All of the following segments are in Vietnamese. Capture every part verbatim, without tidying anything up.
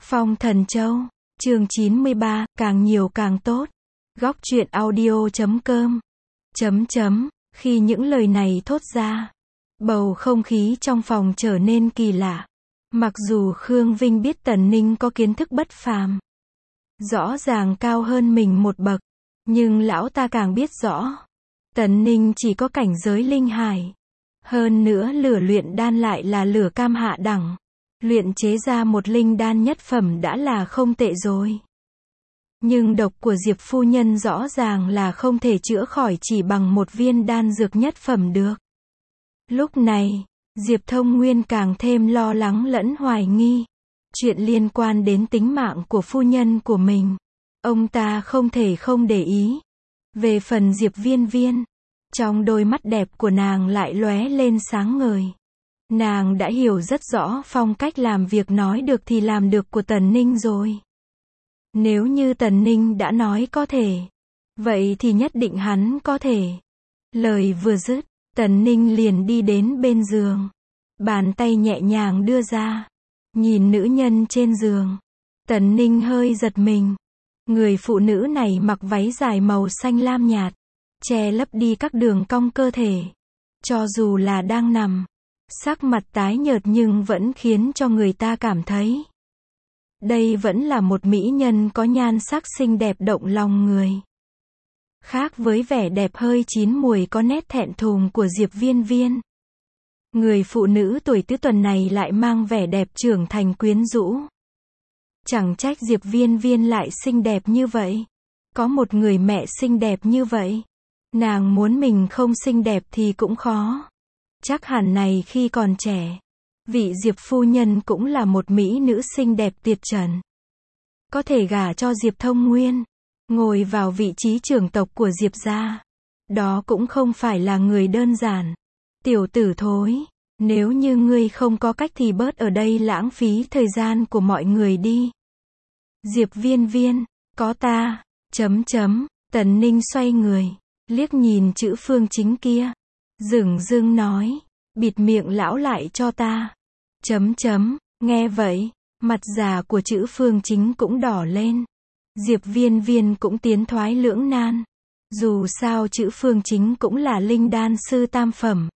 Phong Thần Châu, chương chín mươi ba, càng nhiều càng tốt. Góc truyện audio chấm com. Chấm chấm, khi những lời này thốt ra, bầu không khí trong phòng trở nên kỳ lạ. Mặc dù Khương Vinh biết Tần Ninh có kiến thức bất phàm, rõ ràng cao hơn mình một bậc, nhưng lão ta càng biết rõ, Tần Ninh chỉ có cảnh giới linh hải. Hơn nữa lửa luyện đan lại là lửa cam hạ đẳng. Luyện chế ra một linh đan nhất phẩm đã là không tệ rồi. Nhưng độc của Diệp phu nhân rõ ràng là không thể chữa khỏi chỉ bằng một viên đan dược nhất phẩm được. Lúc này, Diệp Thông Nguyên càng thêm lo lắng lẫn hoài nghi. Chuyện liên quan đến tính mạng của phu nhân của mình, ông ta không thể không để ý. Về phần Diệp Viên Viên, trong đôi mắt đẹp của nàng lại lóe lên sáng ngời. Nàng đã hiểu rất rõ phong cách làm việc nói được thì làm được của Tần Ninh rồi. Nếu như Tần Ninh đã nói có thể, vậy thì nhất định hắn có thể. Lời vừa dứt, Tần Ninh liền đi đến bên giường. Bàn tay nhẹ nhàng đưa ra. Nhìn nữ nhân trên giường, Tần Ninh hơi giật mình. Người phụ nữ này mặc váy dài màu xanh lam nhạt, che lấp đi các đường cong cơ thể. Cho dù là đang nằm, sắc mặt tái nhợt nhưng vẫn khiến cho người ta cảm thấy đây vẫn là một mỹ nhân có nhan sắc xinh đẹp động lòng người. Khác với vẻ đẹp hơi chín mùi có nét thẹn thùng của Diệp Viên Viên, người phụ nữ tuổi tứ tuần này lại mang vẻ đẹp trưởng thành quyến rũ. Chẳng trách Diệp Viên Viên lại xinh đẹp như vậy. Có một người mẹ xinh đẹp như vậy, nàng muốn mình không xinh đẹp thì cũng khó. Chắc hẳn này khi còn trẻ, vị Diệp phu nhân cũng là một mỹ nữ xinh đẹp tuyệt trần. Có thể gả cho Diệp Thông Nguyên, ngồi vào vị trí trưởng tộc của Diệp gia. Đó cũng không phải là người đơn giản. Tiểu tử thối, nếu như ngươi không có cách thì bớt ở đây lãng phí thời gian của mọi người đi. Diệp Viên Viên, có ta, chấm chấm, Tần Ninh xoay người, liếc nhìn chữ Phương Chính kia. Dửng dưng nói, bịt miệng lão lại cho ta. Chấm chấm, nghe vậy, mặt già của chữ Phương Chính cũng đỏ lên. Diệp Viên Viên cũng tiến thoái lưỡng nan. Dù sao chữ Phương Chính cũng là linh đan sư tam phẩm.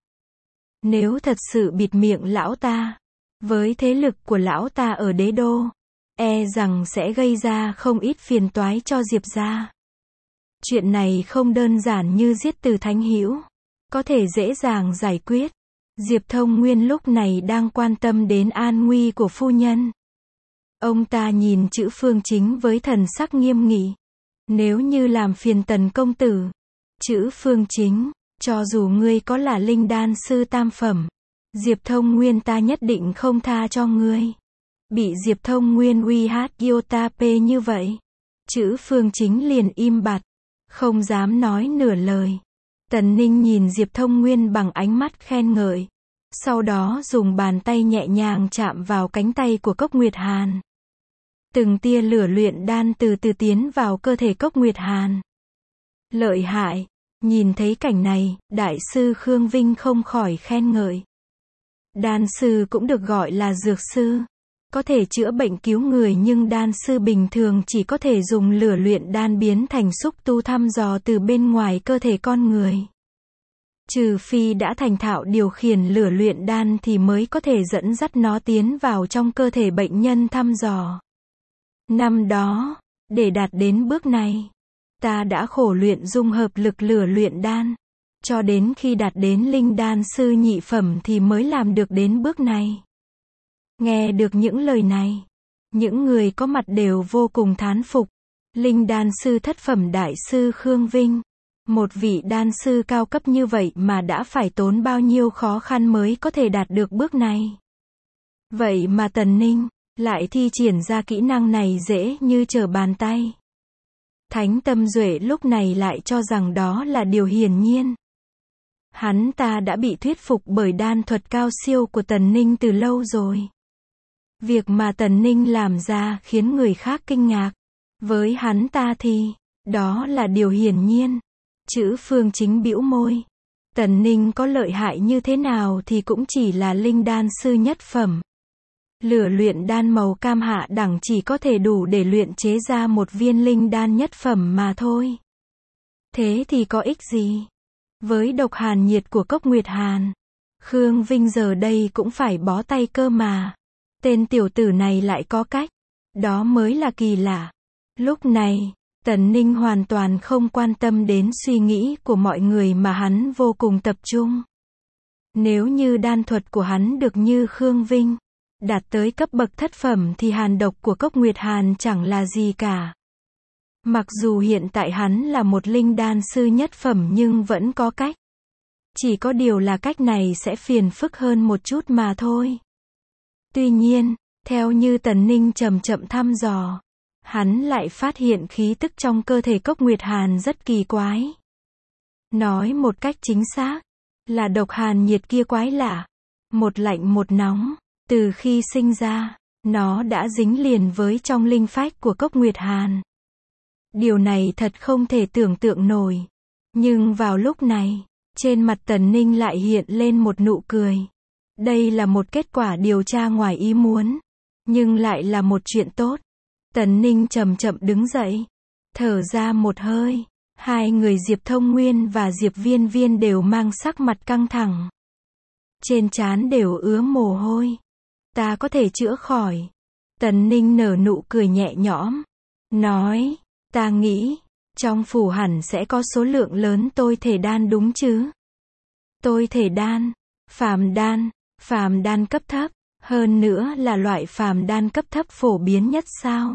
Nếu thật sự bịt miệng lão ta, với thế lực của lão ta ở đế đô, e rằng sẽ gây ra không ít phiền toái cho Diệp gia. Chuyện này không đơn giản như giết Từ Thánh Hữu có thể dễ dàng giải quyết. Diệp Thông Nguyên lúc này đang quan tâm đến an nguy của phu nhân. Ông ta nhìn chữ Phương Chính với thần sắc nghiêm nghị. Nếu như làm phiền Tần công tử, chữ Phương Chính, cho dù ngươi có là linh đan sư tam phẩm, Diệp Thông Nguyên ta nhất định không tha cho ngươi. Bị Diệp Thông Nguyên uy hát Yotape như vậy, chữ Phương Chính liền im bặt, không dám nói nửa lời. Tần Ninh nhìn Diệp Thông Nguyên bằng ánh mắt khen ngợi, sau đó dùng bàn tay nhẹ nhàng chạm vào cánh tay của Cốc Nguyệt Hàn. Từng tia lửa luyện đan từ từ tiến vào cơ thể Cốc Nguyệt Hàn. Lợi hại, nhìn thấy cảnh này, đại sư Khương Vinh không khỏi khen ngợi. Đan sư cũng được gọi là dược sư, có thể chữa bệnh cứu người, nhưng đan sư bình thường chỉ có thể dùng lửa luyện đan biến thành xúc tu thăm dò từ bên ngoài cơ thể con người. Trừ phi đã thành thạo điều khiển lửa luyện đan thì mới có thể dẫn dắt nó tiến vào trong cơ thể bệnh nhân thăm dò. Năm đó, để đạt đến bước này, ta đã khổ luyện dung hợp lực lửa luyện đan, cho đến khi đạt đến linh đan sư nhị phẩm thì mới làm được đến bước này. Nghe được những lời này, những người có mặt đều vô cùng thán phục. Linh đan sư thất phẩm đại sư Khương Vinh, một vị đan sư cao cấp như vậy mà đã phải tốn bao nhiêu khó khăn mới có thể đạt được bước này. Vậy mà Tần Ninh lại thi triển ra kỹ năng này dễ như trở bàn tay. Thánh Tâm Duệ lúc này lại cho rằng đó là điều hiển nhiên. Hắn ta đã bị thuyết phục bởi đan thuật cao siêu của Tần Ninh từ lâu rồi. Việc mà Tần Ninh làm ra khiến người khác kinh ngạc. Với hắn ta thì, đó là điều hiển nhiên. Chữ Phương Chính bĩu môi. Tần Ninh có lợi hại như thế nào thì cũng chỉ là linh đan sư nhất phẩm. Lửa luyện đan màu cam hạ đẳng chỉ có thể đủ để luyện chế ra một viên linh đan nhất phẩm mà thôi. Thế thì có ích gì? Với độc hàn nhiệt của cốc Nguyệt Hàn, Khương Vinh giờ đây cũng phải bó tay cơ mà. Tên tiểu tử này lại có cách. Đó mới là kỳ lạ. Lúc này, Tần Ninh hoàn toàn không quan tâm đến suy nghĩ của mọi người mà hắn vô cùng tập trung. Nếu như đan thuật của hắn được như Khương Vinh, đạt tới cấp bậc thất phẩm thì hàn độc của cốc Nguyệt Hàn chẳng là gì cả. Mặc dù hiện tại hắn là một linh đan sư nhất phẩm nhưng vẫn có cách. Chỉ có điều là cách này sẽ phiền phức hơn một chút mà thôi. Tuy nhiên, theo như Tần Ninh chậm chậm thăm dò, hắn lại phát hiện khí tức trong cơ thể cốc Nguyệt Hàn rất kỳ quái. Nói một cách chính xác, là độc hàn nhiệt kia quái lạ. Một lạnh một nóng, từ khi sinh ra, nó đã dính liền với trong linh phách của cốc Nguyệt Hàn. Điều này thật không thể tưởng tượng nổi. Nhưng vào lúc này, trên mặt Tần Ninh lại hiện lên một nụ cười. Đây là một kết quả điều tra ngoài ý muốn, nhưng lại là một chuyện tốt. Tần Ninh chậm chậm đứng dậy, thở ra một hơi. Hai người Diệp Thông Nguyên và Diệp Viên Viên đều mang sắc mặt căng thẳng. Trên trán đều ứa mồ hôi. Ta có thể chữa khỏi. Tần Ninh nở nụ cười nhẹ nhõm, nói, ta nghĩ, trong phủ hẳn sẽ có số lượng lớn tôi thể đan đúng chứ? Tôi thể đan, phàm đan, phàm đan cấp thấp, hơn nữa là loại phàm đan cấp thấp phổ biến nhất sao?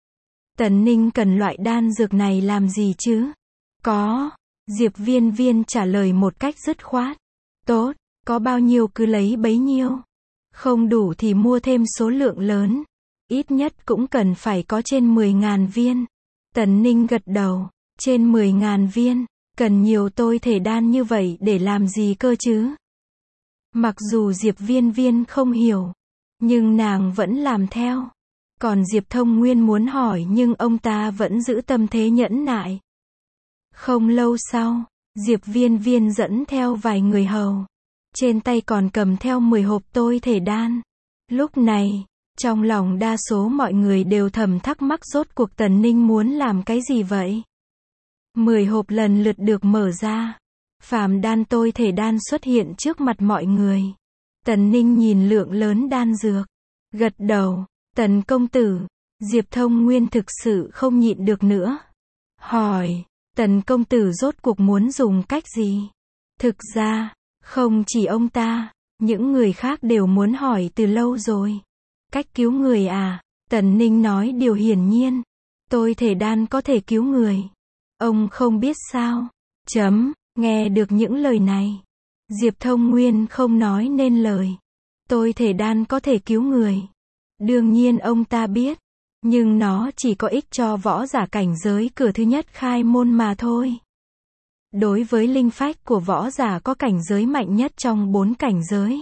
Tần Ninh cần loại đan dược này làm gì chứ? Có, Diệp Viên Viên trả lời một cách dứt khoát. Tốt, có bao nhiêu cứ lấy bấy nhiêu. Không đủ thì mua thêm số lượng lớn. Ít nhất cũng cần phải có trên mười nghìn viên. Tần Ninh gật đầu, trên mười nghìn viên, cần nhiều tôi thể đan như vậy để làm gì cơ chứ? Mặc dù Diệp Viên Viên không hiểu, nhưng nàng vẫn làm theo. Còn Diệp Thông Nguyên muốn hỏi nhưng ông ta vẫn giữ tâm thế nhẫn nại. Không lâu sau, Diệp Viên Viên dẫn theo vài người hầu. Trên tay còn cầm theo mười hộp tôi thể đan. Lúc này, trong lòng đa số mọi người đều thầm thắc mắc rốt cuộc Tần Ninh muốn làm cái gì vậy? mười hộp lần lượt được mở ra. Phàm đan tôi thể đan xuất hiện trước mặt mọi người. Tần Ninh nhìn lượng lớn đan dược. Gật đầu, Tần công tử. Diệp Thông Nguyên thực sự không nhịn được nữa. Hỏi, Tần công tử rốt cuộc muốn dùng cách gì? Thực ra, không chỉ ông ta, những người khác đều muốn hỏi từ lâu rồi. Cách cứu người à? Tần Ninh nói điều hiển nhiên. Tôi thể đan có thể cứu người. Ông không biết sao? Chấm, nghe được những lời này. Diệp Thông Nguyên không nói nên lời. Tôi thể đan có thể cứu người. Đương nhiên ông ta biết. Nhưng nó chỉ có ích cho võ giả cảnh giới cửa thứ nhất khai môn mà thôi. Đối với linh phách của võ giả có cảnh giới mạnh nhất trong bốn cảnh giới,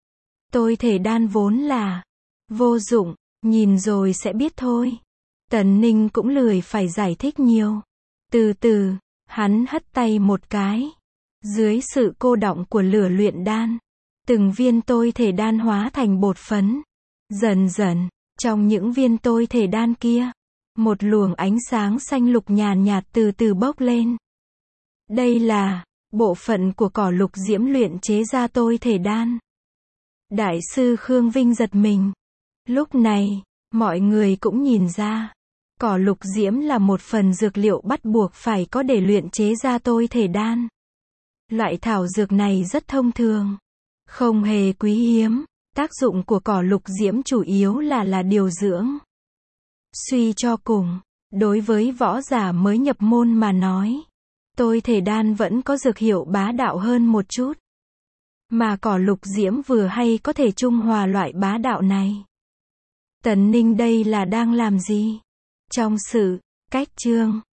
tôi thể đan vốn là vô dụng, nhìn rồi sẽ biết thôi. Tần Ninh cũng lười phải giải thích nhiều. Từ từ, hắn hất tay một cái. Dưới sự cô đọng của lửa luyện đan, từng viên tôi thể đan hóa thành bột phấn. Dần dần, trong những viên tôi thể đan kia, một luồng ánh sáng xanh lục nhàn nhạt từ từ bốc lên. Đây là bộ phận của cỏ lục diễm luyện chế ra tôi thể đan. Đại sư Khương Vinh giật mình. Lúc này, mọi người cũng nhìn ra, cỏ lục diễm là một phần dược liệu bắt buộc phải có để luyện chế ra tôi thể đan. Loại thảo dược này rất thông thường, không hề quý hiếm. Tác dụng của cỏ lục diễm chủ yếu là là điều dưỡng. Suy cho cùng, đối với võ giả mới nhập môn mà nói, tôi thể đan vẫn có dược hiệu bá đạo hơn một chút. Mà cỏ lục diễm vừa hay có thể trung hòa loại bá đạo này. Tần Ninh đây là đang làm gì? Trong sự cách chương